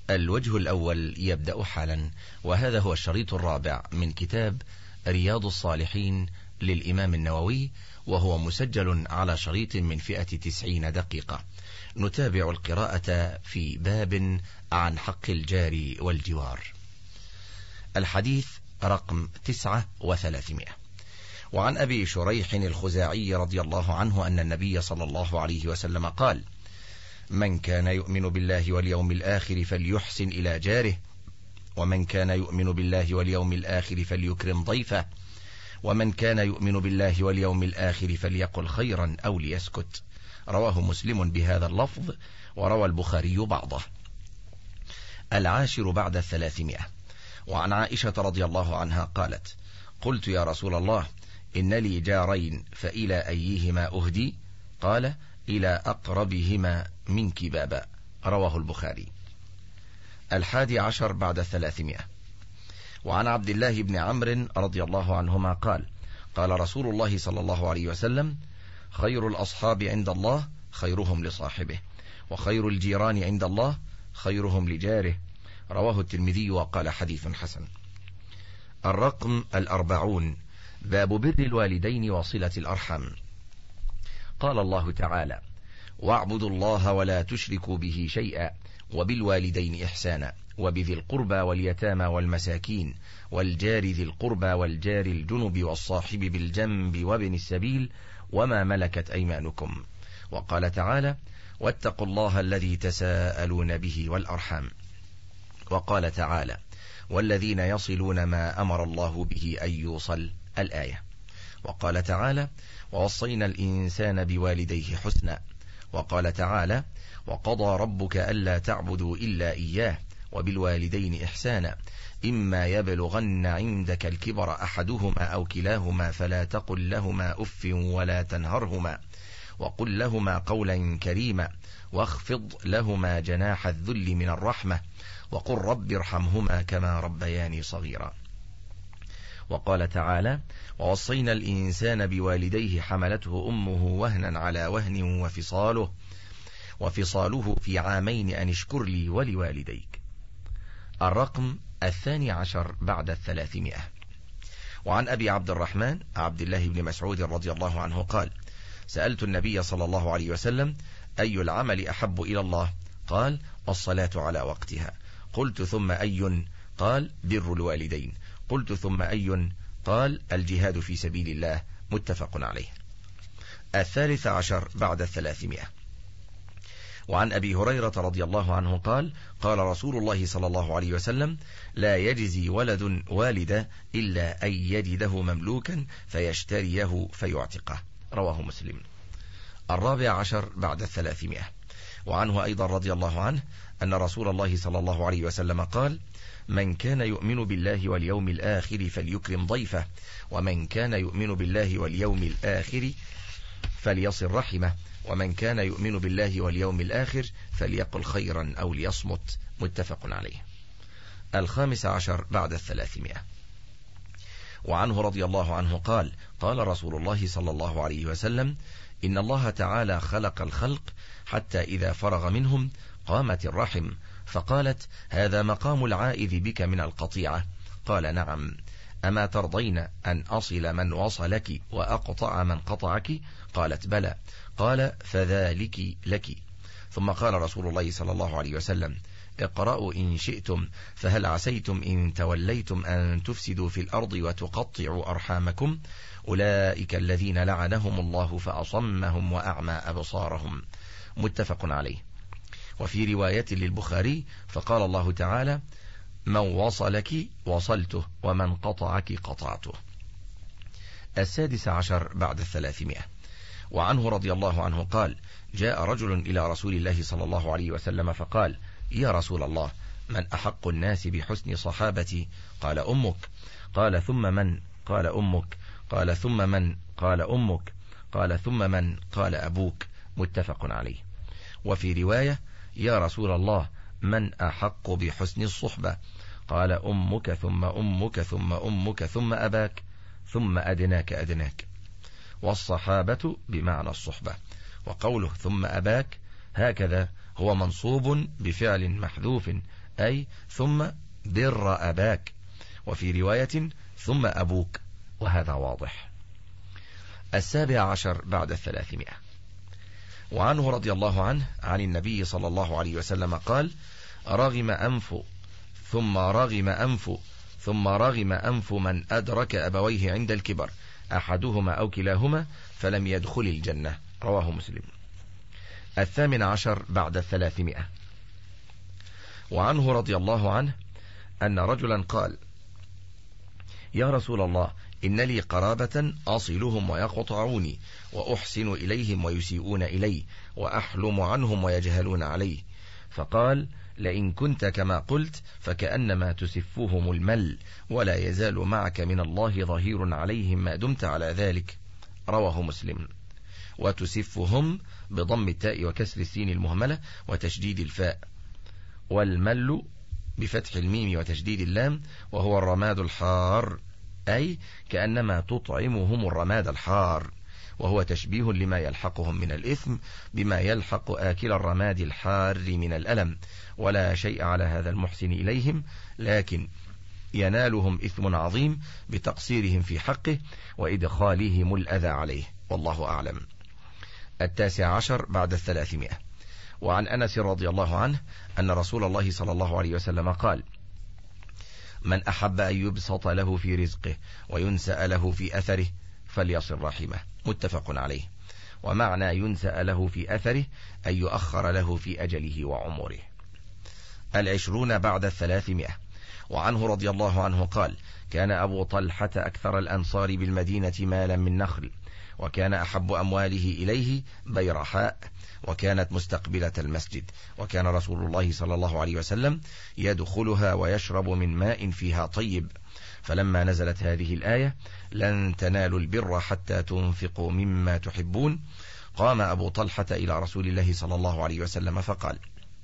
الوجه الأول يبدأ حالا، وهذا هو الشريط الرابع من كتاب رياض الصالحين للإمام النووي، وهو مسجل على شريط من فئة 90 دقيقة. نتابع القراءة في باب عن حق الجار والجوار. الحديث رقم 9 و300. وعن أبي شريح الخزاعي رضي الله عنه أن النبي صلى الله عليه وسلم قال: من كان يؤمن بالله واليوم الآخر فليحسن إلى جاره، ومن كان يؤمن بالله واليوم الآخر فليكرم ضيفه، ومن كان يؤمن بالله واليوم الآخر فليقل خيرا أو ليسكت. رواه مسلم بهذا اللفظ، وروى البخاري بعضه. 10 بعد 300. وعن عائشة رضي الله عنها قالت: قلت يا رسول الله إن لي جارين فإلى أيهما أهدي؟ قال: إلى أقربهما منك بابا. رواه البخاري. 11 بعد 300. وعن عبد الله بن عمرو رضي الله عنهما قال: قال رسول الله صلى الله عليه وسلم: خير الأصحاب عند الله خيرهم لصاحبه، وخير الجيران عند الله خيرهم لجاره. رواه الترمذي وقال حديث حسن. الرقم 40. باب بر الوالدين وصلة الأرحام. قال الله تعالى: واعبدوا الله ولا تشركوا به شيئا، وبالوالدين إحسانا، وبذي القربى واليتامى والمساكين، والجار ذي القربى، والجار الجنب، والصاحب بالجنب، وابن السبيل، وما ملكت أيمانكم. وقال تعالى: واتقوا الله الذي تساءلون به والأرحام. وقال تعالى: والذين يصلون ما أمر الله به أن يوصل. الآية. وقال تعالى: ووصينا الإنسان بوالديه حسنا. وقال تعالى: وقضى ربك ألا تعبدوا إلا إياه، وبالوالدين إحسانا، إما يبلغن عندك الكبر أحدهما أو كلاهما فلا تقل لهما أف ولا تنهرهما، وقل لهما قولا كريما، واخفض لهما جناح الذل من الرحمة، وقل رب ارحمهما كما ربياني صغيرا. وقال تعالى: ووصينا الإنسان بوالديه حملته أمه وهنا على وهن وفصاله في عامين أن اشكر لي ولوالديك. الرقم 12 بعد 300. وعن أبي عبد الرحمن عبد الله بن مسعود رضي الله عنه قال: سألت النبي صلى الله عليه وسلم: أي العمل أحب إلى الله؟ قال: الصلاة على وقتها. قلت: ثم أي؟ قال: بر الوالدين. قلت: ثم أي؟ قال: الجهاد في سبيل الله. متفق عليه. 13 بعد 300. وعن أبي هريرة رضي الله عنه قال: قال رسول الله صلى الله عليه وسلم: لا يجزي ولد والده إلا أن يجده مملوكا فيشتريه فيعتقه. رواه مسلم. 14 بعد 300. وعنه أيضا رضي الله عنه أن رسول الله صلى الله عليه وسلم قال: من كان يؤمن بالله واليوم الآخر فليكرم ضيفه، ومن كان يؤمن بالله واليوم الآخر فليصل رحمه، ومن كان يؤمن بالله واليوم الآخر فليقل خيرا أو ليصمت. متفق عليه. 15 بعد 300. وعنه رضي الله عنه قال: قال رسول الله صلى الله عليه وسلم: إن الله تعالى خلق الخلق حتى إذا فرغ منهم قامت الرحم، فقالت: هذا مقام العائذ بك من القطيعة. قال: نعم. أما ترضين أن أصل من وصلك وأقطع من قطعك؟ قالت: بلى. قال: فذلك لك. ثم قال رسول الله صلى الله عليه وسلم: اقرأوا إن شئتم، فهل عسيتم إن توليتم أن تفسدوا في الأرض وتقطعوا أرحامكم؟ أولئك الذين لعنهم الله فأصمهم وأعمى أبصارهم. متفق عليه. وفي رواية للبخاري: فقال الله تعالى: من وصلك وصلته، ومن قطعك قطعته. 16 بعد 300. وعنه رضي الله عنه قال: جاء رجل إلى رسول الله صلى الله عليه وسلم فقال: يا رسول الله، من أحق الناس بحسن صحابتي؟ قال: أمك. قال: ثم من؟ قال: أمك. قال: ثم من؟ قال: أمك. قال: ثم من؟ قال: أبوك. متفق عليه. وفي رواية: يا رسول الله، من أحق بحسن الصحبة؟ قال: أمك ثم أمك ثم أمك ثم أباك ثم أدناك أدناك. والصحابة بمعنى الصحبة. وقوله ثم أباك هكذا هو منصوب بفعل محذوف، أي ثم بر أباك، وفي رواية ثم أبوك، وهذا واضح. 17 بعد 300. وعنه رضي الله عنه عن النبي صلى الله عليه وسلم قال: رغم أنف ثم رغم أنف ثم رغم أنف من أدرك أبويه عند الكبر أحدهما أو كلاهما فلم يدخل الجنة، رواه مسلم. 18 بعد 300. وعنه رضي الله عنه أن رجلا قال: يا رسول الله، إن لي قرابة أصلهم ويقطعوني، وأحسن إليهم ويسيئون إلي، وأحلم عنهم ويجهلون علي. فقال: لئن كنت كما قلت فكأنما تسفهم المل، ولا يزال معك من الله ظهير عليهم ما دمت على ذلك، رواه مسلم. وتسفهم بضم التاء وكسر السين المهملة وتشديد الفاء، والمل بفتح الميم وتشديد اللام، وهو الرماد الحار، أي كأنما تطعمهم الرماد الحار، وهو تشبيه لما يلحقهم من الإثم بما يلحق آكل الرماد الحار من الألم، ولا شيء على هذا المحسن إليهم، لكن ينالهم إثم عظيم بتقصيرهم في حقه وإدخالهم الأذى عليه، والله أعلم. 19 بعد 300. وعن أنس رضي الله عنه أن رسول الله صلى الله عليه وسلم قال: من أحب أن يبسط له في رزقه وينسأ له في أثره فليصل رحمه، متفق عليه. ومعنى ينسأ له في أثره أن يؤخر له في أجله وعمره. 20 بعد 300. وعنه رضي الله عنه قال: كان أبو طلحة أكثر الأنصار بالمدينة مالا من نخل، وكان أحب أمواله إليه بيرحاء، وكانت مستقبلة المسجد، وكان رسول الله صلى الله عليه وسلم يدخلها ويشرب من ماء فيها طيب. فلما نزلت هذه الآية: لن تنالوا البر حتى تنفقوا مما تحبون، قام أبو طلحة إلى رسول الله صلى الله عليه وسلم فقال: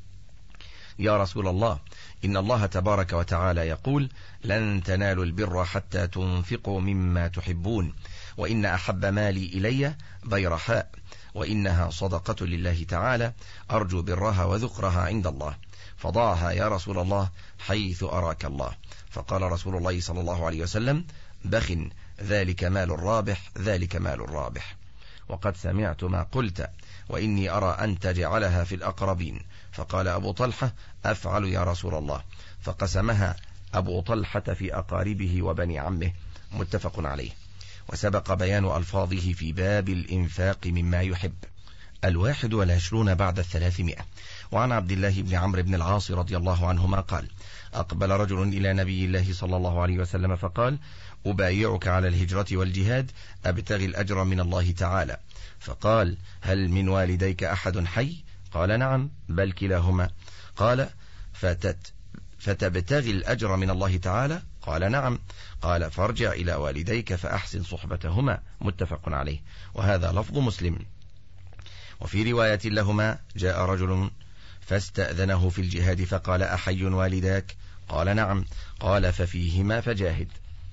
يا رسول الله، إن الله تبارك وتعالى يقول: لن تنالوا البر حتى تنفقوا مما تحبون، وإن أحب مالي إلي بيرحاء، وإنها صدقة لله تعالى، أرجو برها وذكرها عند الله، فضعها يا رسول الله حيث أراك الله. فقال رسول الله صلى الله عليه وسلم: بخ، ذلك مال الرابح، ذلك مال الرابح. وقد سمعت ما قلت، وإني أرى أن تجعلها في الأقربين. فقال أبو طلحة: أفعل يا رسول الله. فقسمها أبو طلحة في أقاربه وبني عمه، متفق عليه. وسبق بيان ألفاظه في باب الإنفاق مما يحب. 21 بعد 300. وعن عبد الله بن عمرو بن العاص رضي الله عنهما قال: أقبل رجل إلى نبي الله صلى الله عليه وسلم فقال: أبايعك على الهجرة والجهاد، أبتغي الأجر من الله تعالى. فقال: هل من والديك أحد حي؟ قال: نعم، بل كلاهما. قال: فتبتغي الأجر من الله تعالى؟ قال: نعم. قال: فارجع إلى والديك فأحسن صحبتهما، متفق عليه، وهذا لفظ مسلم. وفي رواية لهما: جاء رجل فاستأذنه في الجهاد فقال: أحي والداك؟ قال: نعم. قال: ففيهما فجاهد.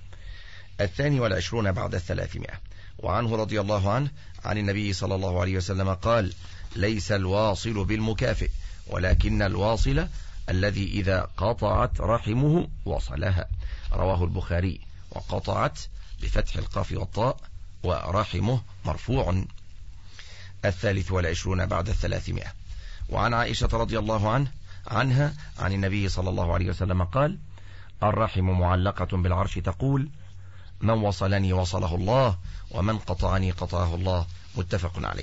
22 بعد 300. وعنه رضي الله عنه عن النبي صلى الله عليه وسلم قال: ليس الواصل بالمكافئ، ولكن الواصل الذي إذا قطعت رحمه وصلها، رواه البخاري. وقطعت بفتح القاف والطاء، ورحمه مرفوع. 23 بعد 300. وعن عائشة رضي الله عنها عن النبي صلى الله عليه وسلم قال: الرحم معلقة بالعرش تقول: من وصلني وصله الله، ومن قطعني قطعه الله، متفق عليه.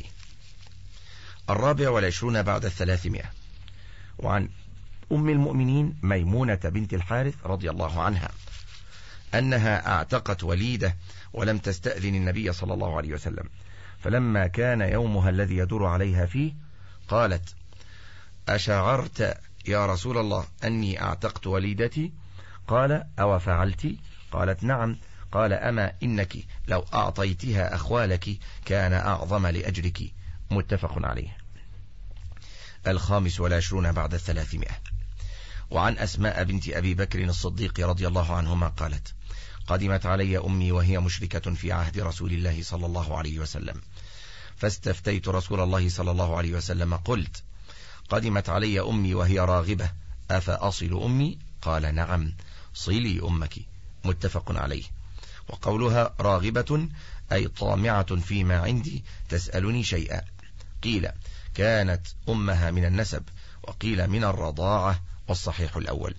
24 بعد 300. وعن أم المؤمنين ميمونة بنت الحارث رضي الله عنها أنها اعتقت وليدة ولم تستأذن النبي صلى الله عليه وسلم، فلما كان يومها الذي يدور عليها فيه قالت: أشعرت يا رسول الله أني اعتقت وليدتي؟ قال: أو فعلت؟ قالت: نعم. قال: أما إنك لو أعطيتها أخوالك كان أعظم لأجرك، متفق عليه. 25 بعد 300. وعن أسماء بنت أبي بكر الصديق رضي الله عنهما قالت: قدمت علي أمي وهي مشركة في عهد رسول الله صلى الله عليه وسلم، فاستفتيت رسول الله صلى الله عليه وسلم قلت: قدمت علي أمي وهي راغبة أفأصل أمي؟ قال نعم، صلي أمك. متفق عليه. وقولها راغبة أي طامعة فيما عندي تسألني شيئا. قيل كانت أمها من النسب، وقيل من الرضاعة، والصحيح الأول.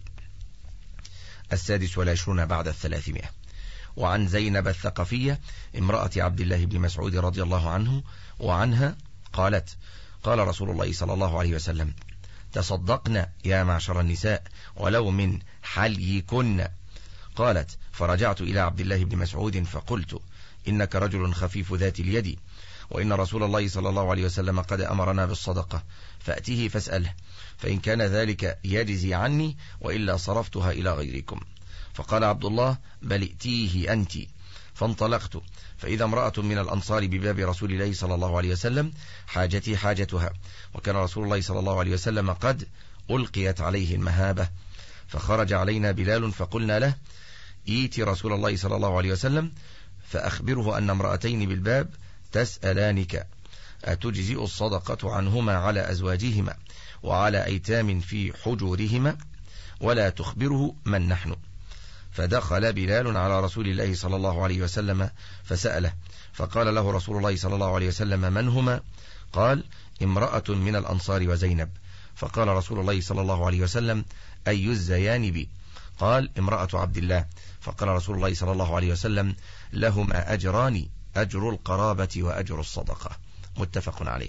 26 بعد 300. وعن زينب الثقفية امرأة عبد الله بن مسعود رضي الله عنه وعنها قالت: قال رسول الله صلى الله عليه وسلم: تصدقنا يا معشر النساء ولو من حليكن. قالت: فرجعت إلى عبد الله بن مسعود فقلت: إنك رجل خفيف ذات اليد، وإن رسول الله صلى الله عليه وسلم قد أمرنا بالصدقة، فأتيه فاسأله، فإن كان ذلك يجزي عني، وإلا صرفتها إلى غيركم. فقال عبد الله: بل ائتيه أنت. فانطلقت، فإذا امرأة من الأنصار بباب رسول الله صلى الله عليه وسلم حاجتي حاجتها، وكان رسول الله صلى الله عليه وسلم قد ألقيت عليه المهابة. فخرج علينا بلال فقلنا له: ائت رسول الله صلى الله عليه وسلم فأخبره أن امرأتين بالباب تسألانك أتجزئ الصدقة عنهما على أزواجهما وعلى أيتام في حجورهما، ولا تخبره من نحن. فدخل بلال على رسول الله صلى الله عليه وسلم فسأله، فقال له رسول الله صلى الله عليه وسلم: من هما؟ قال: امرأة من الأنصار وزينب. فقال رسول الله صلى الله عليه وسلم: أي الزيان بي؟ قال: امرأة عبد الله. فقال رسول الله صلى الله عليه وسلم: لهما أجران، أجر القرابة وأجر الصدقة. متفق عليه.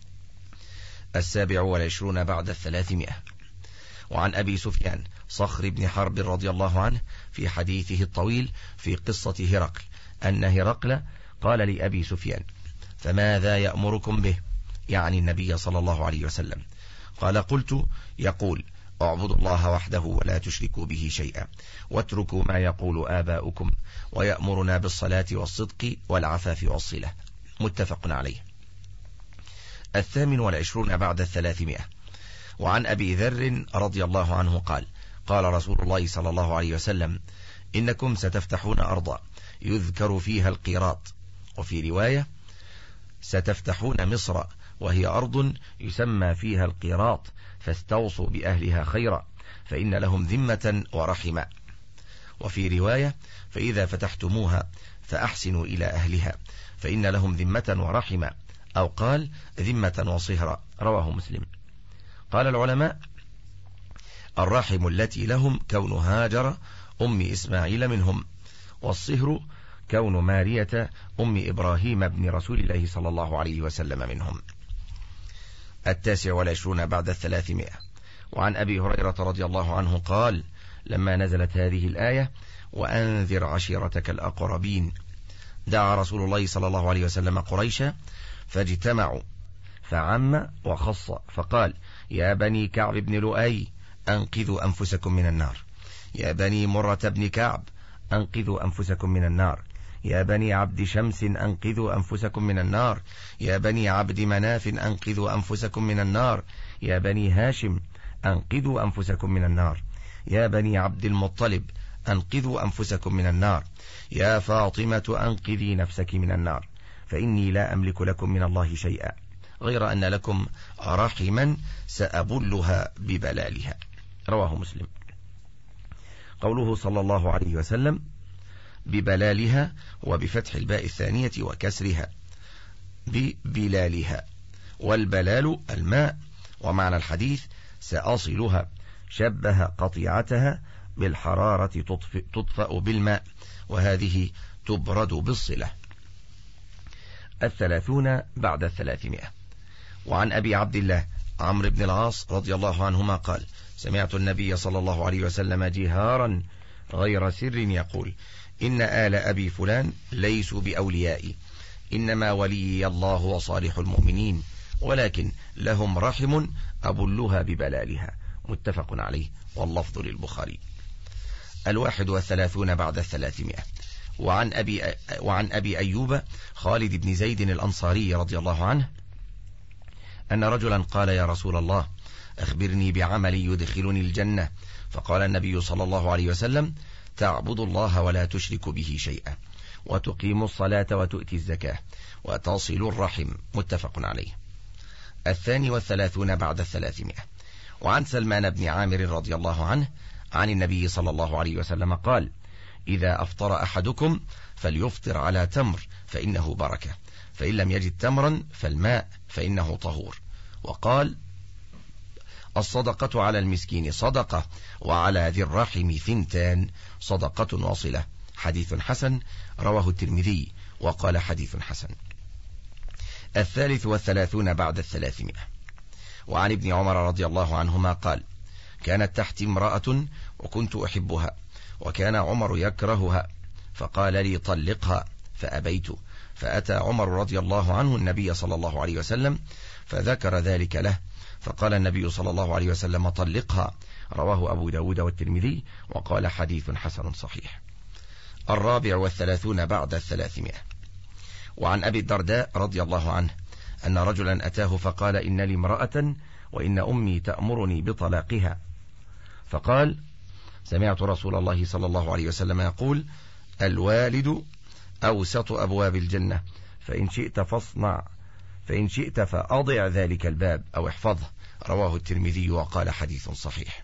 27 بعد 300. وعن أبي سفيان صخر بن حرب رضي الله عنه في حديثه الطويل في قصة هرقل أن هرقل قال لأبي سفيان: فماذا يأمركم به؟ يعني النبي صلى الله عليه وسلم. قال: قلت: يقول: اعبدوا الله وحده ولا تشركوا به شيئا، واتركوا ما يقول آباؤكم، ويأمرنا بالصلاة والصدق والعفاف والصلة. متفق عليه. 28 بعد 300. وعن أبي ذر رضي الله عنه قال: قال رسول الله صلى الله عليه وسلم: إنكم ستفتحون أرضا يذكر فيها القيراط، وفي رواية: ستفتحون مصر وهي أرض يسمى فيها القيراط، فاستوصوا بأهلها خيرا، فإن لهم ذمة ورحمة. وفي رواية: فإذا فتحتموها فأحسنوا إلى أهلها، فإن لهم ذمة ورحمة، أو قال ذمة وصهرا. رواه مسلم. قال العلماء: الرحم التي لهم كون هاجر أم إسماعيل منهم، والصهر كون مارية أم إبراهيم بن رسول الله صلى الله عليه وسلم منهم. 29 بعد 300. وعن أبي هريرة رضي الله عنه قال: لما نزلت هذه الآية: وأنذر عشيرتك الأقربين، دعا رسول الله صلى الله عليه وسلم قريشا فاجتمعوا، فعم وخص، فقال: يا بني كعب بن لؤي أنقذوا أنفسكم من النار، يا بني مرة بن كعب أنقذوا أنفسكم من النار، يا بني عبد شمس أنقذوا أنفسكم من النار، يا بني عبد مناف أنقذوا أنفسكم من النار، يا بني هاشم أنقذوا أنفسكم من النار، يا بني عبد المطلب أنقذوا أنفسكم من النار، يا فاطمة أنقذي نفسك من النار، فإني لا أملك لكم من الله شيئا، غير أن لكم رحما سأبلها ببلالها. رواه مسلم. قوله صلى الله عليه وسلم ببلالها وبفتح الباء الثانية وكسرها ببلالها، والبلال الماء. ومعنى الحديث سأصلها، شبه قطيعتها بالحرارة تطفأ بالماء، وهذه تبرد بالصلة. 30 بعد 300. وعن أبي عبد الله عمرو بن العاص رضي الله عنهما قال: سمعت النبي صلى الله عليه وسلم جهارا غير سر يقول: إن آل أبي فلان ليسوا بأوليائي، إنما ولي الله وصالح المؤمنين، ولكن لهم رحم أبلها ببلالها. متفق عليه، واللفظ للبخاري. 31 بعد 300. وعن أبي أيوب خالد بن زيد الأنصاري رضي الله عنه أن رجلا قال: يا رسول الله، أخبرني بعمل يدخلني الجنة. فقال النبي صلى الله عليه وسلم: تعبد الله ولا تشرك به شيئا، وتقيم الصلاة وتؤتي الزكاة، وتصل الرحم. متفق عليه. 32 بعد 300. وعن سلمان بن عامر رضي الله عنه عن النبي صلى الله عليه وسلم قال: إذا أفطر أحدكم فليفطر على تمر فإنه بركة، فإن لم يجد تمرا فالماء فإنه طهور. وقال: الصدقة على المسكين صدقة، وعلى ذي الرحم ثنتان، صدقة واصلة. حديث حسن، رواه الترمذي وقال حديث حسن. 33 بعد 300. وعن ابن عمر رضي الله عنهما قال: كانت تحتي امرأة وكنت أحبها، وكان عمر يكرهها، فقال لي: طلقها، فأبيت، فأتى عمر رضي الله عنه النبي صلى الله عليه وسلم فذكر ذلك له، فقال النبي صلى الله عليه وسلم: طلقها. رواه أبو داود والترمذي وقال حديث حسن صحيح. 34 بعد 300. وعن أبي الدرداء رضي الله عنه أن رجلا أتاه فقال: إن لي امرأة وإن أمي تأمرني بطلاقها. فقال: سمعت رسول الله صلى الله عليه وسلم يقول: الوالد أوسط أبواب الجنة، فإن شئت فاصنع، فإن شئت فأضع ذلك الباب أو احفظه. رواه الترمذي وقال حديث صحيح.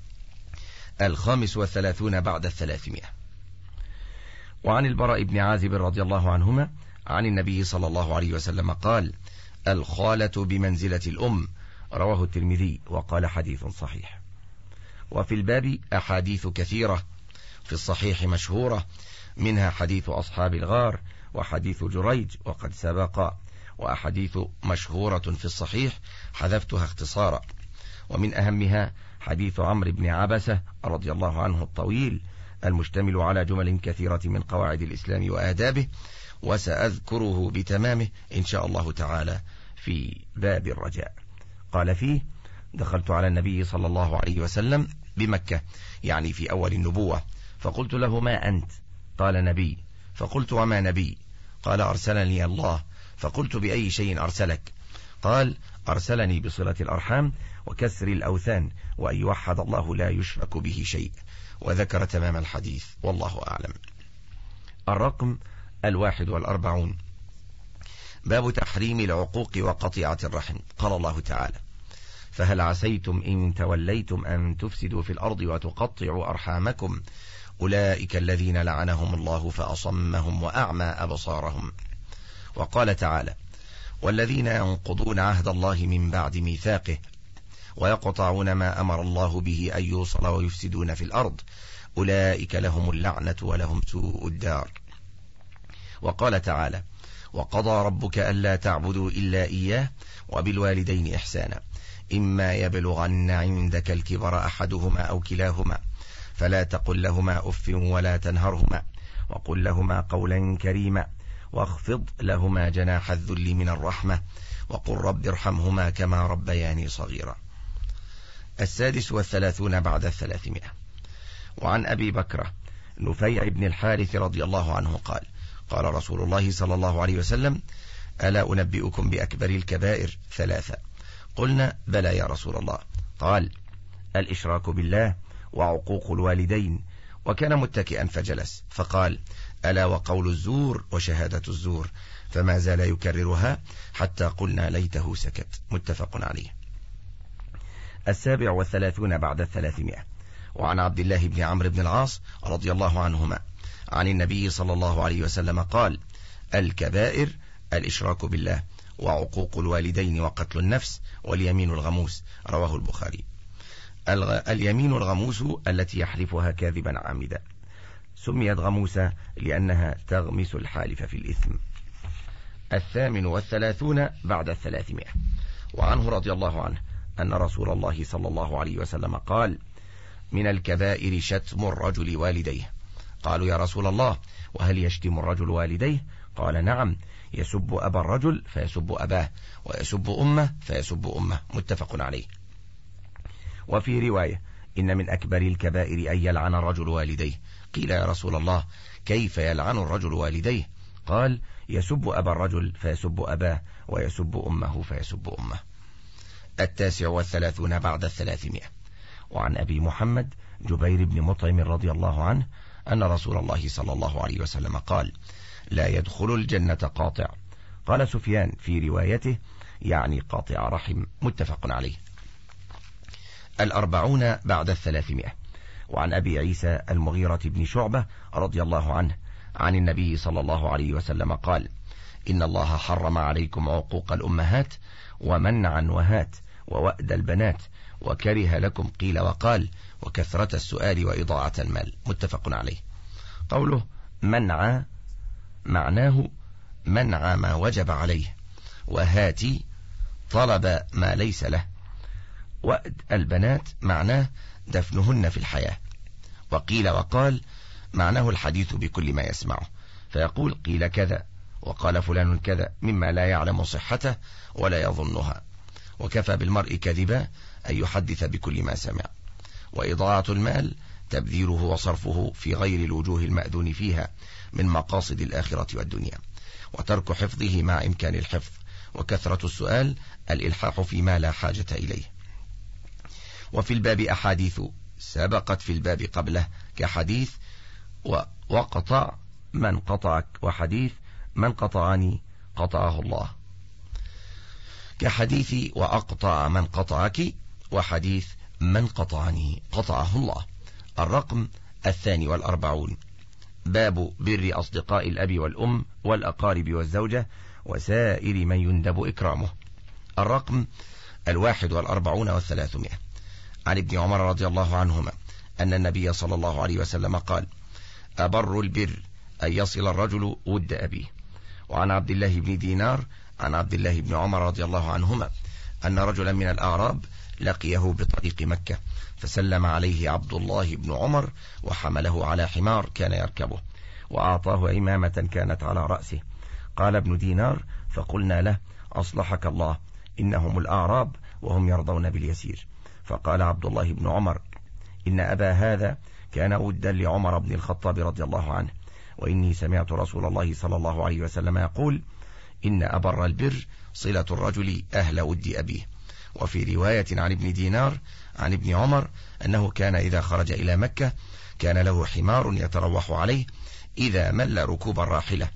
35 بعد 300. وعن البراء بن عازب رضي الله عنهما عن النبي صلى الله عليه وسلم قال: الخالة بمنزلة الأم. رواه الترمذي وقال حديث صحيح. وفي الباب أحاديث كثيرة في الصحيح مشهورة، منها حديث أصحاب الغار وحديث جريج وقد سبق، وأحاديث مشهورة في الصحيح حذفتها اختصارا. ومن أهمها حديث عمرو بن عبسة رضي الله عنه الطويل المشتمل على جمل كثيرة من قواعد الإسلام وآدابه، وسأذكره بتمامه إن شاء الله تعالى في باب الرجاء. قال فيه: دخلت على النبي صلى الله عليه وسلم بمكة، يعني في أول النبوة، فقلت له: ما أنت؟ قال: نبي. فقلت: وما نبي؟ قال: أرسلني الله. فقلت: بأي شيء أرسلك؟ قال: أرسلني بصلة الأرحام وكسر الأوثان وأن يوحد الله لا يشرك به شيء. وذكر تمام الحديث والله أعلم. الرقم 41. باب تحريم العقوق وقطيعة الرحم. قال الله تعالى: فهل عسيتم إن توليتم أن تفسدوا في الأرض وتقطعوا أرحامكم، أولئك الذين لعنهم الله فأصمهم وأعمى أبصارهم. وقال تعالى: والذين ينقضون عهد الله من بعد ميثاقه ويقطعون ما أمر الله به أن يوصل ويفسدون في الأرض، أولئك لهم اللعنة ولهم سوء الدار. وقال تعالى: وقضى ربك ألا تعبدوا إلا إياه وبالوالدين إحسانا، إما يبلغن عندك الكبر أحدهما أو كلاهما فلا تقل لهما أف ولا تنهرهما، وقل لهما قولا كريما، واخفض لهما جناح الذل من الرحمة، وقل رب ارحمهما كما ربياني صغيرا. 36 بعد 300. وعن أبي بكرة نفيع بن الحارث رضي الله عنه قال: قال رسول الله صلى الله عليه وسلم: ألا أنبئكم بأكبر الكبائر 3؟ قلنا: بلى يا رسول الله. قال: الإشراك بالله وعقوق الوالدين. وكان متكئا فجلس، فقال: ألا وقول الزور وشهادة الزور، فما زال يكررها حتى قلنا ليته سكت. متفق عليه. 37 بعد 300. وعن عبد الله بن عمرو بن العاص رضي الله عنهما عن النبي صلى الله عليه وسلم قال: الكبائر الإشراك بالله وعقوق الوالدين وقتل النفس واليمين الغموس. رواه البخاري. اليمين الغموس التي يحلفها كاذبا عامدا، سميت غموسة لأنها تغمس الحالف في الإثم. 38 بعد 300. وعنه رضي الله عنه أن رسول الله صلى الله عليه وسلم قال: من الكبائر شتم الرجل والديه. قالوا: يا رسول الله، وهل يشتم الرجل والديه؟ قال: نعم، يسب أبا الرجل فيسب أباه، ويسب أمه فيسب أمه. متفق عليه. وفي رواية: إن من أكبر الكبائر أن يلعن الرجل والديه. قيل: يا رسول الله، كيف يلعن الرجل والديه؟ قال: يسب أبا الرجل فيسب أباه، ويسب أمه فيسب أمه. 39 بعد 300. وعن أبي محمد جبير بن مطعم رضي الله عنه أن رسول الله صلى الله عليه وسلم قال: لا يدخل الجنة قاطع. قال سفيان في روايته: يعني قاطع رحم. متفق عليه. 40 بعد 300. وعن أبي عيسى المغيرة بن شعبة رضي الله عنه عن النبي صلى الله عليه وسلم قال: إن الله حرم عليكم عقوق الأمهات ومنع وهات ووأد البنات وكره لكم قيل وقال وكثرة السؤال وإضاعة المال. متفق عليه. قوله منع معناه منع ما وجب عليه، وهاتي طلب ما ليس له، وأد البنات معناه دفنهن في الحياة، وقيل وقال معناه الحديث بكل ما يسمعه، فيقول قيل كذا وقال فلان كذا مما لا يعلم صحته ولا يظنها، وكفى بالمرء كذبا أن يحدث بكل ما سمع. وإضاعة المال تبذيره وصرفه في غير الوجوه المأذون فيها من مقاصد الآخرة والدنيا، وترك حفظه مع إمكان الحفظ، وكثرة السؤال الإلحاح فيما لا حاجة إليه. وفي الباب أحاديث سبقت في الباب قبله كحديث وقطع من قطعك، وحديث من قطعني قطعه الله، كحديث وأقطع من قطعك، وحديث من قطعني قطعه الله. الرقم 42. باب بر أصدقاء الأب والأم والأقارب والزوجة وسائر من يندب إكرامه. الرقم 41 و300. عن ابن عمر رضي الله عنهما أن النبي صلى الله عليه وسلم قال: أبر البر أن يصل الرجل ود أبيه. وعن عبد الله بن دينار عن عبد الله بن عمر رضي الله عنهما أن رجلا من الأعراب لقيه بطريق مكة، فسلم عليه عبد الله بن عمر وحمله على حمار كان يركبه، وأعطاه عمامة كانت على رأسه. قال ابن دينار: فقلنا له: أصلحك الله، إنهم الأعراب وهم يرضون باليسير. فقال عبد الله بن عمر: إن أبا هذا كان ودا لعمر بن الخطاب رضي الله عنه، وإني سمعت رسول الله صلى الله عليه وسلم يقول: إن أبر البر صلة الرجل أهل ود أبيه. وفي رواية عن ابن دينار عن ابن عمر أنه كان إذا خرج إلى مكة كان له حمار يتروح عليه إذا مل ركوب الراحلة،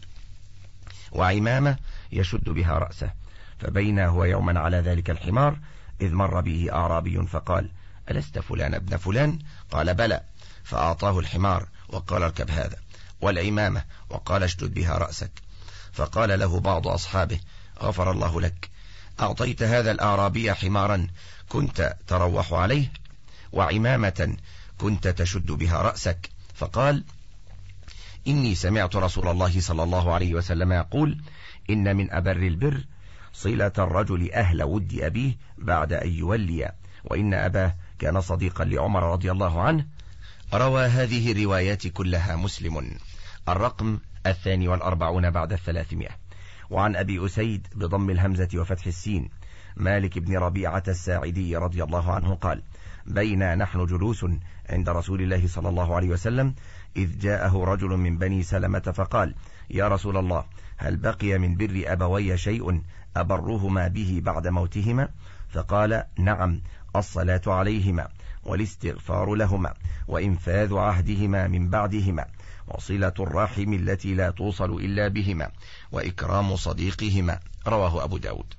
وعمامة يشد بها رأسه، فبينا هو يوما على ذلك الحمار إذ مر به أعرابي فقال: ألست فلان ابن فلان؟ قال: بلى. فأعطاه الحمار وقال: اركب هذا، والعمامة وقال: اشدد بها رأسك. فقال له بعض أصحابه: غفر الله لك، أعطيت هذا الأعرابي حمارا كنت تروح عليه وعمامة كنت تشد بها رأسك. فقال: إني سمعت رسول الله صلى الله عليه وسلم يقول: إن من أبر البر صلة الرجل أهل ود أبيه بعد أن يولي، وإن أباه كان صديقا لعمر رضي الله عنه. روى هذه الروايات كلها مسلم. الرقم 42 بعد 300. وعن أبي أسيد بضم الهمزة وفتح السين مالك بن ربيعة الساعدي رضي الله عنه قال: بينا نحن جلوس عند رسول الله صلى الله عليه وسلم إذ جاءه رجل من بني سلمة فقال: يا رسول الله، هل بقي من بر أبوي شيء أبرهما به بعد موتهما؟ فقال: نعم، الصلاة عليهما والاستغفار لهما وإنفاذ عهدهما من بعدهما وصلة الرحم التي لا توصل إلا بهما وإكرام صديقهما. رواه أبو داود.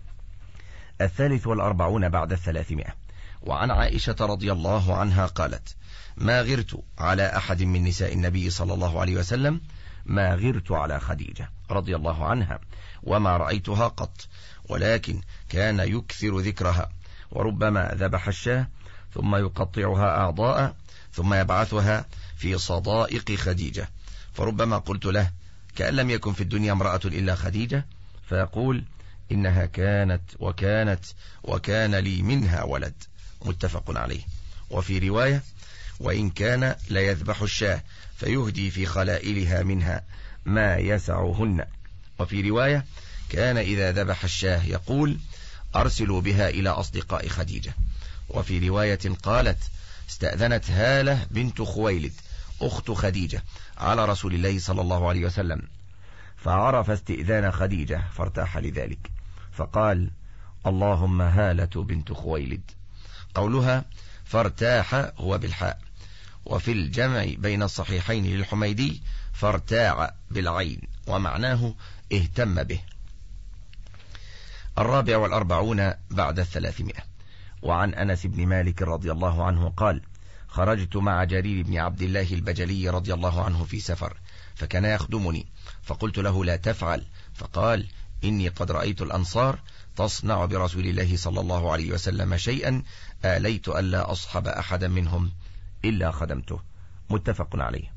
43 بعد 300. وعن عائشة رضي الله عنها قالت: ما غرت على أحد من نساء النبي صلى الله عليه وسلم ما غرت على خديجة رضي الله عنها، وما رأيتها قط، ولكن كان يكثر ذكرها، وربما ذبح الشاة ثم يقطعها أعضاء ثم يبعثها في صدائق خديجة، فربما قلت له: كأن لم يكن في الدنيا امرأة إلا خديجة، فيقول: إنها كانت وكانت وكان لي منها ولد. متفق عليه. وفي رواية: وإن كان ليذبح الشاة فيهدي في خلائلها منها ما يسعهن. وفي رواية: كان إذا ذبح الشاة يقول: أرسلوا بها إلى أصدقاء خديجة. وفي رواية قالت: استأذنت هالة بنت خويلد أخت خديجة على رسول الله صلى الله عليه وسلم، فعرف استئذان خديجة فارتاح لذلك، فقال: اللهم هالة بنت خويلد. قولها فارتاح هو بالحاء، وفي الجمع بين الصحيحين للحميدي فارتاع بالعين، ومعناه اهتم به. 44 بعد 300. وعن أنس بن مالك رضي الله عنه قال: خرجت مع جرير بن عبد الله البجلي رضي الله عنه في سفر، فكان يخدمني، فقلت له: لا تفعل. فقال: إني قد رأيت الأنصار تصنع برسول الله صلى الله عليه وسلم شيئا آليت ألا أصحب أحدا منهم إلا خدمته. متفق عليه.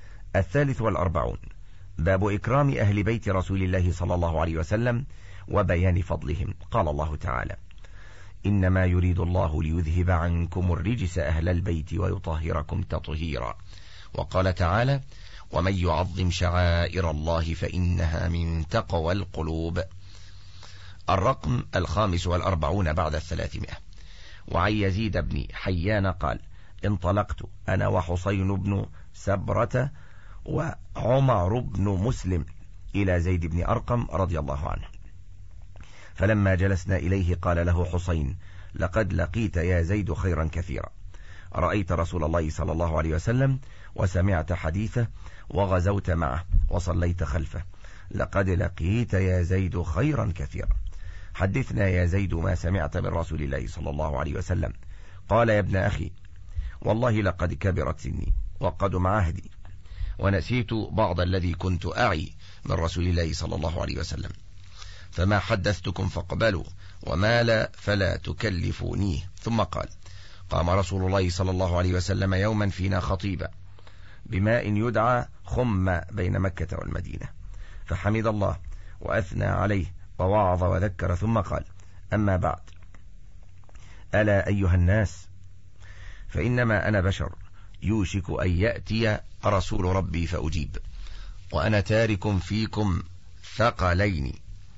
43 باب إكرام أهل بيت رسول الله صلى الله عليه وسلم وبيان فضلهم. قال الله تعالى: إنما يريد الله ليذهب عنكم الرجس أهل البيت ويطهركم تطهيرا. وقال تعالى: ومن يعظم شعائر الله فإنها من تقوى القلوب. الرقم 45 بعد 300. وعن يزيد بن حيان قال: انطلقت أنا وحسين بن سبرة وعمر بن مسلم إلى زيد بن أرقم رضي الله عنه، فلما جلسنا إليه قال له حسين: لقد لقيت يا زيد خيرا كثيرا، رأيت رسول الله صلى الله عليه وسلم وسمعت حديثه وغزوت معه وصليت خلفه، لقد لقيت يا زيد خيرا كثيرا، حدثنا يا زيد ما سمعت من رسول الله صلى الله عليه وسلم. قال: يا ابن أخي، والله لقد كبرت سني وقدم عهدي، ونسيت بعض الذي كنت أعي من رسول الله صلى الله عليه وسلم، فما حدثتكم فاقبلوا، وما لا فلا تكلفونيه. ثم قال: قام رسول الله صلى الله عليه وسلم يوما فينا خطيبا بماء يدعى خم بين مكة والمدينة، فحمد الله وأثنى عليه ووعظ وذكر، ثم قال: أما بعد، ألا أيها الناس، فإنما أنا بشر يوشك أن يأتي رسول ربي فأجيب، وأنا تارك فيكم ثقلين،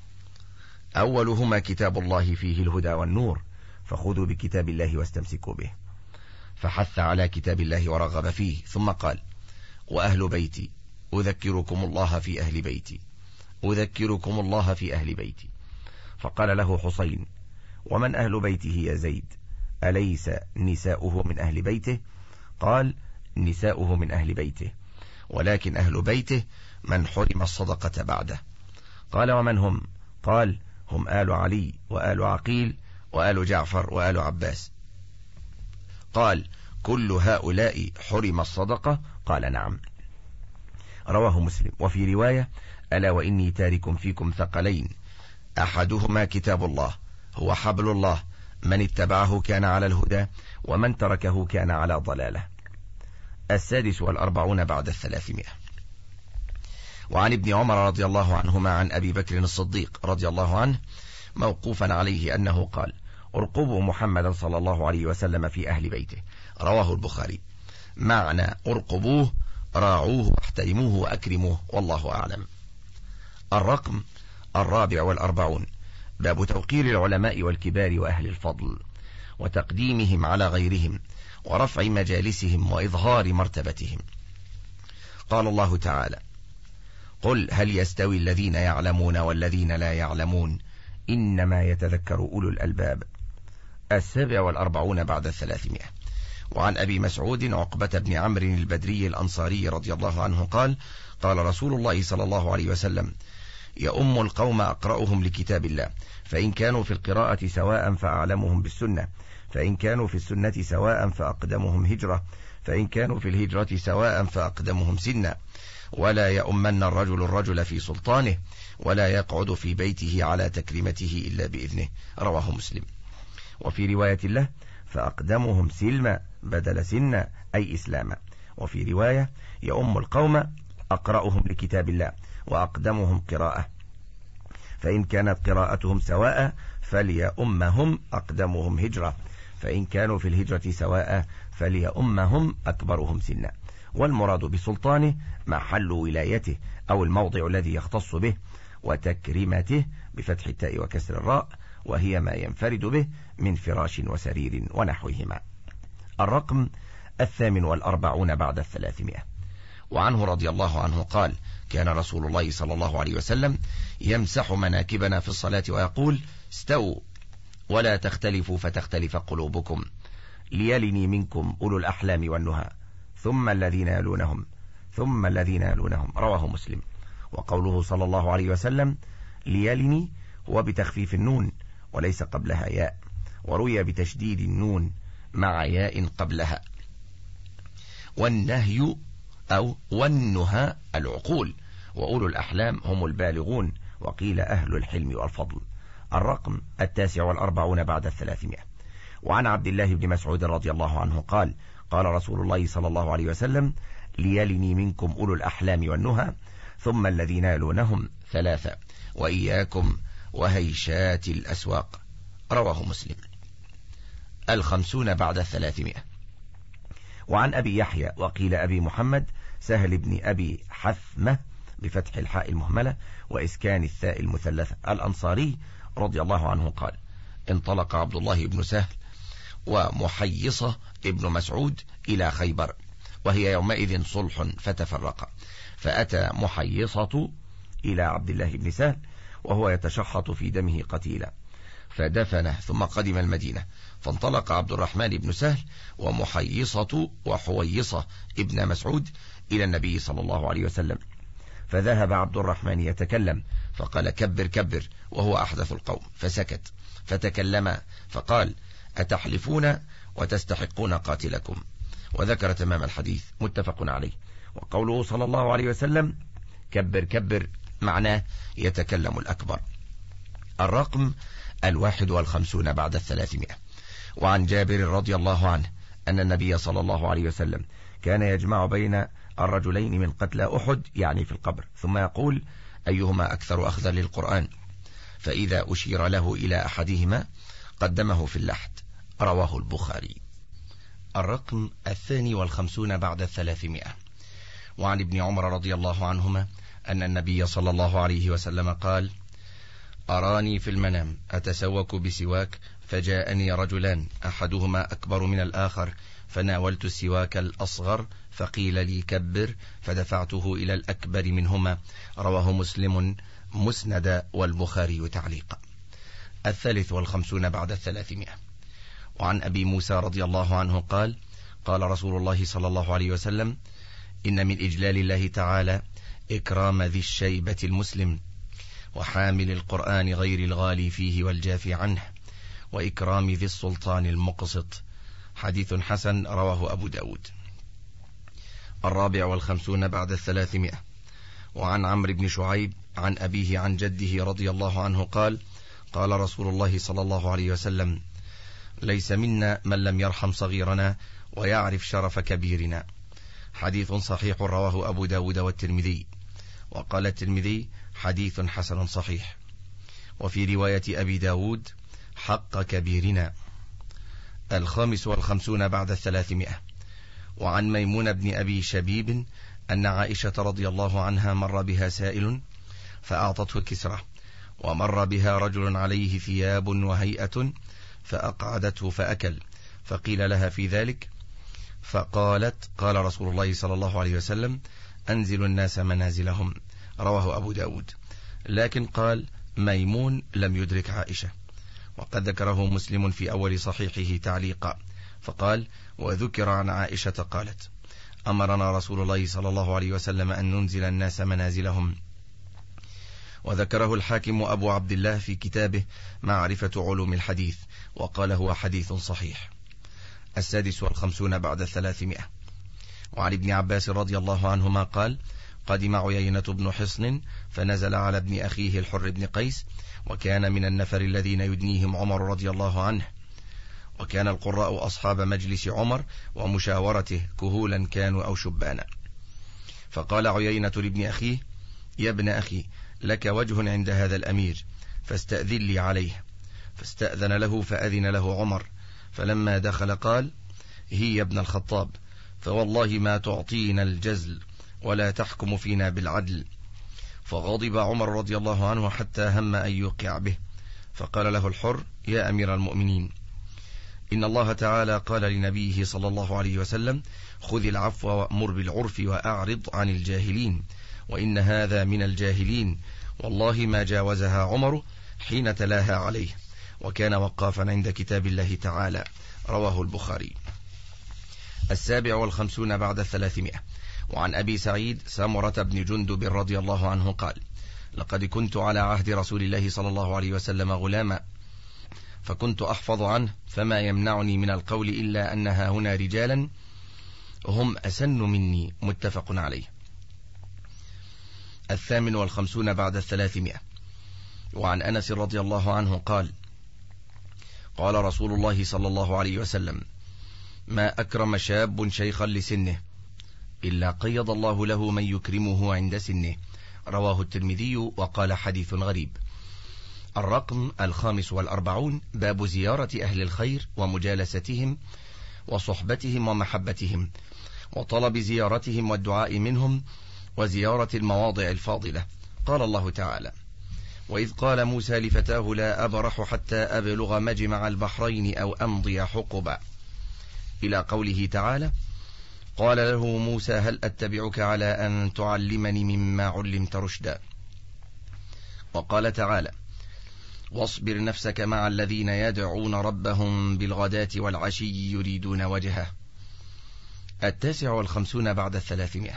أولهما كتاب الله فيه الهدى والنور، فخذوا بكتاب الله واستمسكوا به. فحث على كتاب الله ورغب فيه، ثم قال: وأهل بيتي أذكركم الله في أهل بيتي، أذكركم الله في أهل بيتي. فقال له حسين: ومن أهل بيته يا زيد؟ أليس نساؤه من أهل بيته؟ قال: نساؤه من أهل بيته، ولكن أهل بيته من حرم الصدقة بعده. قال: ومن هم؟ قال: هم آل علي وآل عقيل وآل جعفر وآل عباس. قال: كل هؤلاء حرم الصدقة؟ قال: نعم. رواه مسلم. وفي رواية: ألا وإني تارك فيكم ثقلين، أحدهما كتاب الله هو حبل الله، من اتبعه كان على الهدى، ومن تركه كان على ضلالة. 46 بعد 300. وعن ابن عمر رضي الله عنهما عن أبي بكر الصديق رضي الله عنه موقوفا عليه أنه قال: ارقبوا محمدا صلى الله عليه وسلم في أهل بيته. رواه البخاري. معنى ارقبوه: راعوه واحترموه وأكرموه، والله أعلم. الرقم 44 باب توقير العلماء والكبار وأهل الفضل، وتقديمهم على غيرهم، ورفع مجالسهم، وإظهار مرتبتهم. قال الله تعالى: قل هل يستوي الذين يعلمون والذين لا يعلمون، إنما يتذكر أولو الألباب. 47 بعد 300. وعن أبي مسعود عقبة بن عمرو البدري الأنصاري رضي الله عنه قال: قال رسول الله صلى الله عليه وسلم: يؤم القوم أقرأهم لكتاب الله، فإن كانوا في القراءة سواء فأعلمهم بالسنة، فإن كانوا في السنة سواء فأقدمهم هجرة، فإن كانوا في الهجرة سواء فأقدمهم سنا، ولا يؤمن الرجل في سلطانه، ولا يقعد في بيته على تكريمته إلا بإذنه. رواه مسلم. وفي رواية له: فأقدمهم سلما بدل سنا أي إسلاما. وفي رواية: يؤم القوم أقرأهم لكتاب الله وأقدمهم قراءة، فإن كانت قراءتهم سواء فليؤمهم أقدمهم هجرة، فإن كانوا في الهجرة سواء فليؤمهم أكبرهم سنا. والمراد بسلطانه محل ولايته أو الموضع الذي يختص به، وتكريمته بفتح التاء وكسر الراء، وهي ما ينفرد به من فراش وسرير ونحوهما. الرقم 48 بعد 300. وعنه رضي الله عنه قال: كان رسول الله صلى الله عليه وسلم يمسح مناكبنا في الصلاة ويقول: استووا ولا تختلفوا فتختلف قلوبكم، ليلني منكم أولو الأحلام والنهى، ثم الذين يلونهم، ثم الذين يلونهم. رواه مسلم. وقوله صلى الله عليه وسلم: ليلني هو بتخفيف النون وليس قبلها ياء، وروي بتشديد النون مع ياء قبلها. والنهي أو والنهى العقول، وأولو الأحلام هم البالغون، وقيل أهل الحلم والفضل. الرقم 49 بعد 300. وعن عبد الله بن مسعود رضي الله عنه قال: قال رسول الله صلى الله عليه وسلم: ليلني منكم أولو الأحلام والنهى، ثم الذين يلونهم 3، وإياكم وهيشات الأسواق. رواه مسلم. 50 بعد 300. وعن أبي يحيى وقيل أبي محمد سهل بن أبي حثمة بفتح الحاء المهملة وإسكان الثاء المثلثة الأنصاري رضي الله عنه قال: انطلق عبد الله بن سهل ومحيصة ابن مسعود إلى خيبر، وهي يومئذ صلح فتفرق، فأتى محيصة إلى عبد الله بن سهل وهو يتشحط في دمه قتيلا، فدفنه ثم قدم المدينة. فانطلق عبد الرحمن بن سهل ومحيصة وحويصة ابن مسعود إلى النبي صلى الله عليه وسلم، فذهب عبد الرحمن يتكلم فقال: كبر كبر، وهو أحدث القوم، فسكت. فتكلم فقال: أتحلفون وتستحقون قاتلكم، وذكر تمام الحديث، متفق عليه. وقوله صلى الله عليه وسلم كبر كبر معناه يتكلم الأكبر. الرقم 51 بعد 300. وعن جابر رضي الله عنه أن النبي صلى الله عليه وسلم كان يجمع بين الرجلين من قتلى أحد، يعني في القبر، ثم يقول: أيهما أكثر أخذا للقرآن؟ فإذا أشير له إلى أحدهما قدمه في اللحد. رواه البخاري. الرقم 52 بعد 300. وعن ابن عمر رضي الله عنهما أن النبي صلى الله عليه وسلم قال: أراني في المنام أتسوك بسواك، فجاءني رجلان أحدهما أكبر من الآخر، فناولت السواك الأصغر فقيل لي كبر، فدفعته إلى الأكبر منهما. رواه مسلم مسند والبخاري تعليقا. 53 بعد 300. وعن أبي موسى رضي الله عنه قال: قال رسول الله صلى الله عليه وسلم: إن من إجلال الله تعالى إكرام ذي الشيبة المسلم، وحامل القرآن غير الغالي فيه والجافي عنه، وإكرام ذي السلطان المقسط. حديث حسن، رواه أبو داود. 54 بعد 300. وعن عمرو بن شعيب عن أبيه عن جده رضي الله عنه قال: قال رسول الله صلى الله عليه وسلم: ليس منا من لم يرحم صغيرنا ويعرف شرف كبيرنا. حديث صحيح، رواه أبو داود والترمذي. وقال الترمذي: حديث حسن صحيح. وفي رواية أبي داود: حق كبيرنا. 55 بعد 300. وعن ميمون بن أبي شبيب أن عائشة رضي الله عنها مر بها سائل فأعطته كسرة، ومر بها رجل عليه ثياب وهيئة فأقعدته فأكل، فقيل لها في ذلك فقالت: قال رسول الله صلى الله عليه وسلم: أنزل الناس منازلهم. رواه أبو داود. لكن قال ميمون لم يدرك عائشة. وقد ذكره مسلم في أول صحيحه تعليقا، فقال: وذكر عن عائشة قالت: أمرنا رسول الله صلى الله عليه وسلم أن ننزل الناس منازلهم. وذكره الحاكم أبو عبد الله في كتابه معرفة علوم الحديث، وقال: هو حديث صحيح. 56 بعد 300. وعن ابن عباس رضي الله عنهما قال: قدم عيينة بن حصن فنزل على ابن أخيه الحر بن قيس، وكان من النفر الذين يدنيهم عمر رضي الله عنه، وكان القراء أصحاب مجلس عمر ومشاورته كهولا كانوا أو شبانا. فقال عيينة لابن أخيه: يا ابن أخي، لك وجه عند هذا الأمير، فاستأذن لي عليه. فاستأذن له فأذن له عمر، فلما دخل قال: هي ابن الخطاب، فوالله ما تعطينا الجزل ولا تحكم فينا بالعدل. فغضب عمر رضي الله عنه حتى هم أن يوقع به، فقال له الحر: يا أمير المؤمنين، إن الله تعالى قال لنبيه صلى الله عليه وسلم: خذ العفو وأمر بالعرف وأعرض عن الجاهلين، وإن هذا من الجاهلين. والله ما جاوزها عمر حين تلاها عليه، وكان وقافا عند كتاب الله تعالى. رواه البخاري. 57 بعد 300. وعن أبي سعيد سمرة بن جندب رضي الله عنه قال: لقد كنت على عهد رسول الله صلى الله عليه وسلم غلاما، فكنت أحفظ عنه، فما يمنعني من القول إلا أنها هنا رجالا هم أسن مني. متفق عليه. 58 بعد 300. وعن أنس رضي الله عنه قال: قال رسول الله صلى الله عليه وسلم: ما أكرم شاب شيخا لسنه إلا قيض الله له من يكرمه عند سنه. رواه الترمذي وقال: حديث غريب. الرقم 45. باب زيارة أهل الخير ومجالستهم وصحبتهم ومحبتهم وطلب زيارتهم والدعاء منهم وزيارة المواضع الفاضلة. قال الله تعالى: وإذ قال موسى لفتاه لا أبرح حتى أبلغ مجمع البحرين أو أمضي حقبا، إلى قوله تعالى: قال له موسى هل أتبعك على أن تعلمني مما علمت رشدا. وقال تعالى: واصبر نفسك مع الذين يدعون ربهم بالغداة والعشي يريدون وجهه. 59 بعد 300.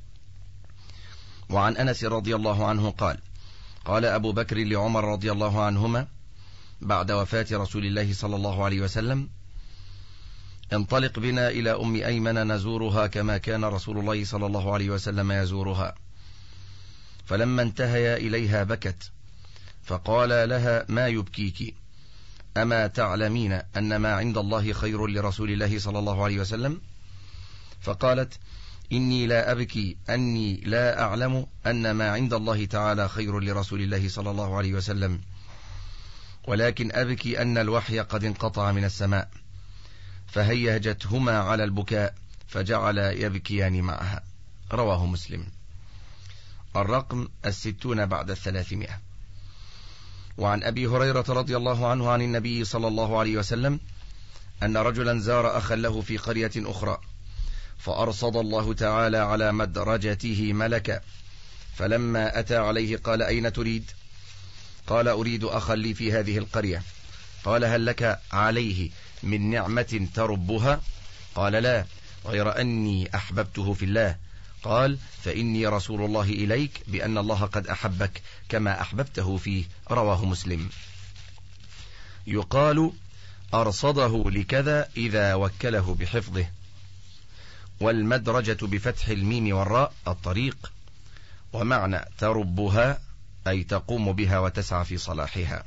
وعن أنس رضي الله عنه قال: قال أبو بكر لعمر رضي الله عنهما بعد وفاة رسول الله صلى الله عليه وسلم: انطلق بنا إلى أم أيمن نزورها كما كان رسول الله صلى الله عليه وسلم يزورها. فلما انتهيا إليها بكت، فقال لها: ما يبكيك؟ أما تعلمين أن ما عند الله خير لرسول الله صلى الله عليه وسلم؟ فقالت: إني لا أبكي أني لا أعلم أن ما عند الله تعالى خير لرسول الله صلى الله عليه وسلم، ولكن أبكي أن الوحي قد انقطع من السماء. فهيجتهما على البكاء فجعل يبكيان معها. رواه مسلم. الرقم 60 بعد 300. وعن أبي هريرة رضي الله عنه عن النبي صلى الله عليه وسلم أن رجلا زار أخا له في قرية أخرى، فأرصد الله تعالى على مدرجته ملكا، فلما أتى عليه قال: أين تريد؟ قال: أريد أخا لي في هذه القرية. قال: هل لك عليه من نعمة تربها؟ قال: لا، غير أني أحببته في الله. قال: فإني رسول الله إليك بأن الله قد أحبك كما أحببته فيه. رواه مسلم. يقال: أرصده لكذا إذا وكله بحفظه. والمدرجة بفتح الميم والراء الطريق، ومعنى تربها أي تقوم بها وتسعى في صلاحها.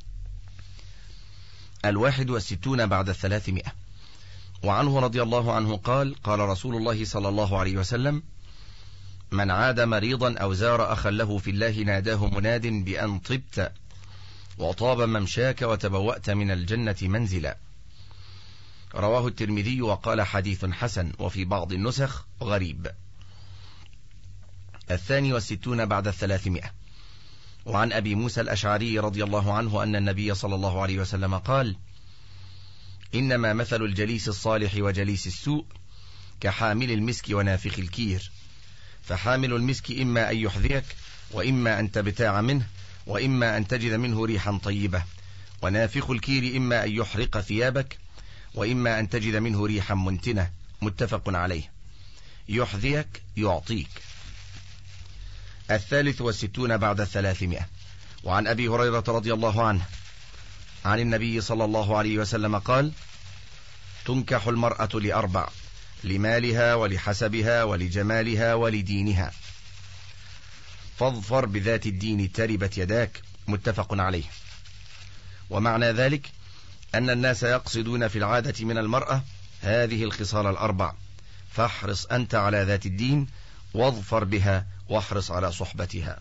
61 بعد 300. وعنه رضي الله عنه قال: قال رسول الله صلى الله عليه وسلم: من عاد مريضا أو زار أخا له في الله ناداه مناد بأن طبت وطاب ممشاك وتبوأت من الجنة منزلا. رواه الترمذي وقال: حديث حسن، وفي بعض النسخ غريب. 62 بعد 300. وعن أبي موسى الأشعري رضي الله عنه أن النبي صلى الله عليه وسلم قال: إنما مثل الجليس الصالح وجليس السوء كحامل المسك ونافخ الكير، فحامل المسك إما أن يحذيك وإما أن تبتاع منه وإما أن تجد منه ريحا طيبة، ونافخ الكير إما أن يحرق ثيابك وإما أن تجد منه ريحا منتنة. متفق عليه. يحذيك يعطيك. 63 بعد 300. وعن أبي هريرة رضي الله عنه عن النبي صلى الله عليه وسلم قال: تنكح المرأة لأربع: لمالها ولحسبها ولجمالها ولدينها، فاظفر بذات الدين تربت يداك. متفق عليه. ومعنى ذلك أن الناس يقصدون في العادة من المرأة هذه الخصال الأربع، فاحرص أنت على ذات الدين واظفر بها واحرص على صحبتها.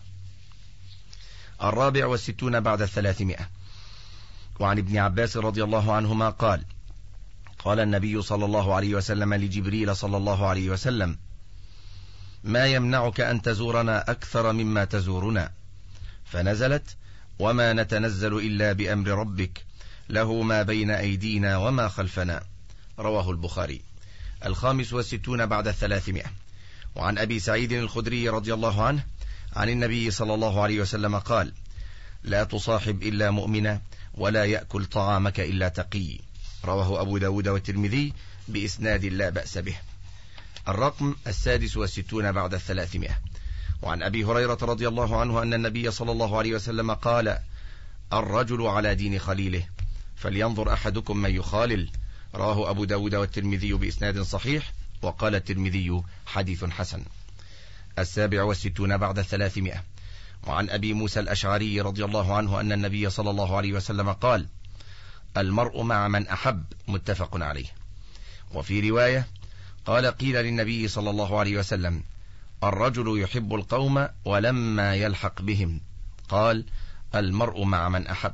64 بعد 300. وعن ابن عباس رضي الله عنهما قال: قال النبي صلى الله عليه وسلم لجبريل صلى الله عليه وسلم: ما يمنعك أن تزورنا أكثر مما تزورنا؟ فنزلت: وما نتنزل إلا بأمر ربك له ما بين أيدينا وما خلفنا. رواه البخاري. 65 بعد 300. وعن أبي سعيد الخدري رضي الله عنه عن النبي صلى الله عليه وسلم قال: لا تصاحب إلا مؤمنا ولا يأكل طعامك إلا تقي. رواه أبو داود والترمذي بإسناد لا بأس به. الرقم 66 بعد 300. وعن أبي هريرة رضي الله عنه أن النبي صلى الله عليه وسلم قال: الرجل على دين خليله، فلينظر أحدكم من يخالل. رواه أبو داود والترمذي بإسناد صحيح، وقال الترمذي: حديث حسن. 67 بعد 300. وعن أبي موسى الأشعري رضي الله عنه أن النبي صلى الله عليه وسلم قال: المرء مع من أحب، متفق عليه. وفي رواية قال: قيل للنبي صلى الله عليه وسلم: الرجل يحب القوم ولما يلحق بهم، قال: المرء مع من أحب.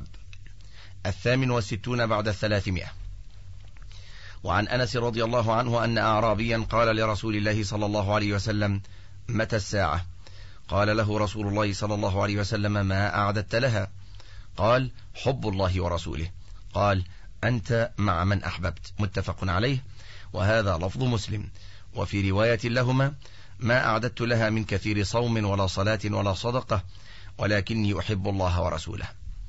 68 بعد 300. وعن أنس رضي الله عنه أن أعرابيا قال لرسول الله صلى الله عليه وسلم: متى الساعة؟ قال له رسول الله صلى الله عليه وسلم: ما أعددت لها؟ قال: حب الله ورسوله. قال: أنت مع من أحببت، متفق عليه. وهذا لفظ مسلم. وفي رواية لهما: ما أعددت لها من كثير صوم ولا صلاة ولا صدقة، ولكني أحب الله ورسوله.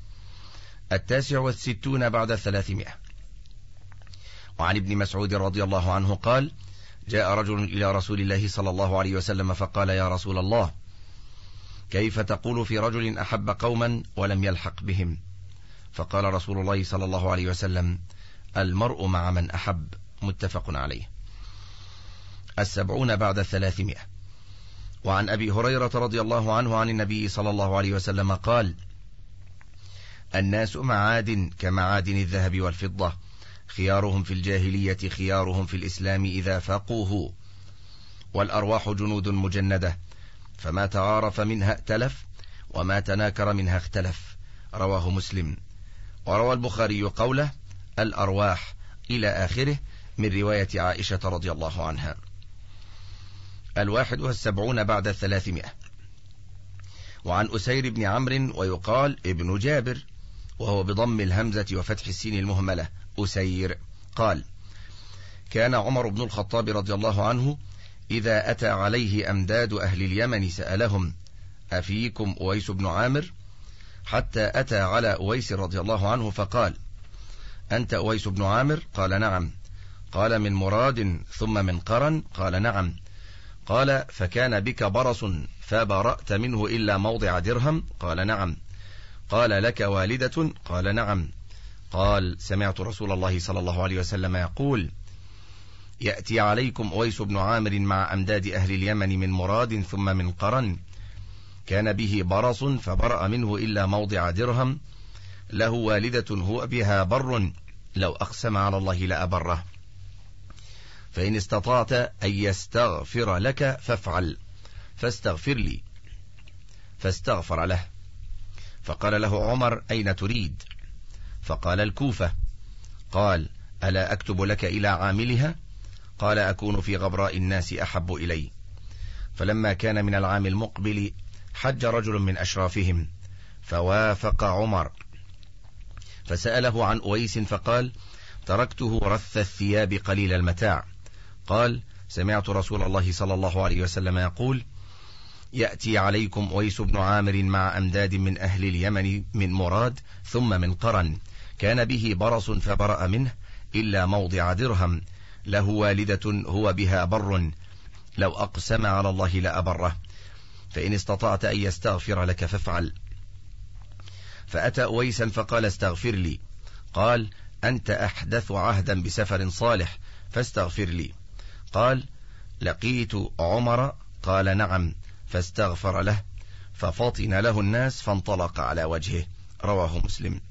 69 بعد 300. وعن ابن مسعود رضي الله عنه قال: جاء رجل إلى رسول الله صلى الله عليه وسلم فقال: يا رسول الله، كيف تقول في رجل أحب قوما ولم يلحق بهم؟ فقال رسول الله صلى الله عليه وسلم: المرء مع من أحب، متفق عليه. 70 بعد 300. وعن أبي هريرة رضي الله عنه عن النبي صلى الله عليه وسلم قال: الناس معادن كمعادن الذهب والفضة، خيارهم في الجاهلية خيارهم في الإسلام إذا فقوه، والأرواح جنود مجندة، فما تعارف منها ائتلف، وما تناكر منها اختلف. رواه مسلم. وروى البخاري قوله: الأرواح إلى آخره، من رواية عائشة رضي الله عنها. 71 بعد 300. وعن أسير بن عمرو ويقال ابن جابر، وهو بضم الهمزة وفتح السين المهملة، أسير، قال: كان عمر بن الخطاب رضي الله عنه إذا أتى عليه أمداد أهل اليمن سألهم: أفيكم أويس بن عامر؟ حتى أتى على أويس رضي الله عنه فقال: أنت أويس بن عامر؟ قال: نعم. قال: من مراد ثم من قرن؟ قال: نعم. قال: فكان بك برص فبرأت منه إلا موضع درهم؟ قال: نعم. قال: لك والدة؟ قال: نعم. قال: سمعت رسول الله صلى الله عليه وسلم يقول: يأتي عليكم أويس بن عامر مع أمداد أهل اليمن من مراد ثم من قرن، كان به برص فبرأ منه إلا موضع درهم، له والدة هو بها بر، لو أقسم على الله لأبره، فإن استطعت أن يستغفر لك فافعل، فاستغفر لي. فاستغفر له. فقال له عمر: أين تريد؟ فقال: الكوفة. قال: ألا أكتب لك إلى عاملها؟ قال: أكون في غبراء الناس أحب إلي. فلما كان من العام المقبل حج رجل من أشرافهم فوافق عمر، فسأله عن أويس فقال: تركته رث الثياب قليل المتاع. قال: سمعت رسول الله صلى الله عليه وسلم يقول: يأتي عليكم أويس بن عامر مع أمداد من أهل اليمن من مراد ثم من قرن، كان به برص فبرأ منه إلا موضع درهم، له والدة هو بها بر، لو أقسم على الله لأبره، فإن استطعت أن يستغفر لك فافعل. فأتى أويسا فقال: استغفر لي. قال: أنت أحدث عهدا بسفر صالح، فاستغفر لي. قال: لقيت عمر؟ قال: نعم. فاستغفر له، ففطن له الناس فانطلق على وجهه. رواه مسلم.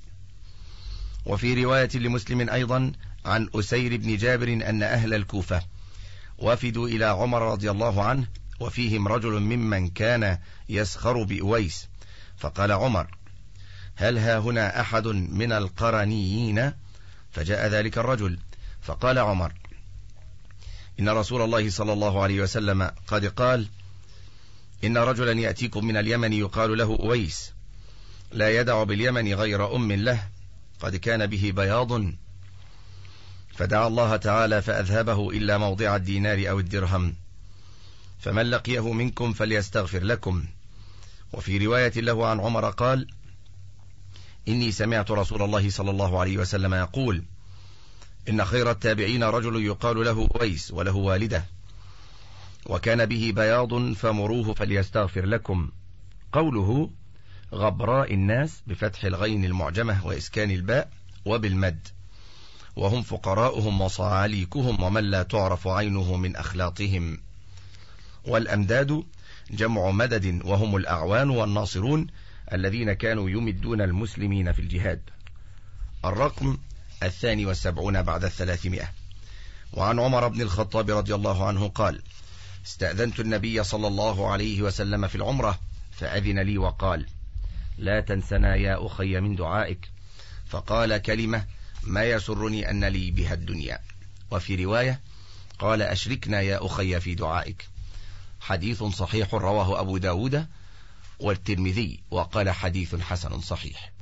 وفي رواية لمسلم أيضا عن أسير بن جابر أن أهل الكوفة وفدوا إلى عمر رضي الله عنه، وفيهم رجل ممن كان يسخر بأويس، فقال عمر: هل ها هنا أحد من القرنيين؟ فجاء ذلك الرجل، فقال عمر: إن رسول الله صلى الله عليه وسلم قد قال: إن رجلا يأتيكم من اليمن يقال له أويس، لا يدع باليمن غير أم له، قد كان به بياض، فدعا الله تعالى فأذهبه إلا موضع الدينار أو الدرهم، فمن لقيه منكم فليستغفر لكم. وفي رواية له عن عمر قال: إني سمعت رسول الله صلى الله عليه وسلم يقول: إن خير التابعين رجل يقال له أويس وله والدة. وكان به بياض فمروه فليستغفر لكم. قوله غبراء الناس بفتح الغين المعجمة وإسكان الباء وبالمد، وهم فقراؤهم وصعاليكهم ومن لا تعرف عينه من أخلاطهم. والأمداد جمع مدد، وهم الأعوان والناصرون الذين كانوا يمدون المسلمين في الجهاد. الرقم 72 بعد 300. وعن عمر بن الخطاب رضي الله عنه قال: استأذنت النبي صلى الله عليه وسلم في العمرة فأذن لي وقال: لا تنسنا يا أخي من دعائك، فقال كلمة ما يسرني أن لي بها الدنيا. وفي رواية قال: أشركنا يا أخي في دعائك. حديث صحيح رواه أبو داود والترمذي، وقال حديث حسن صحيح.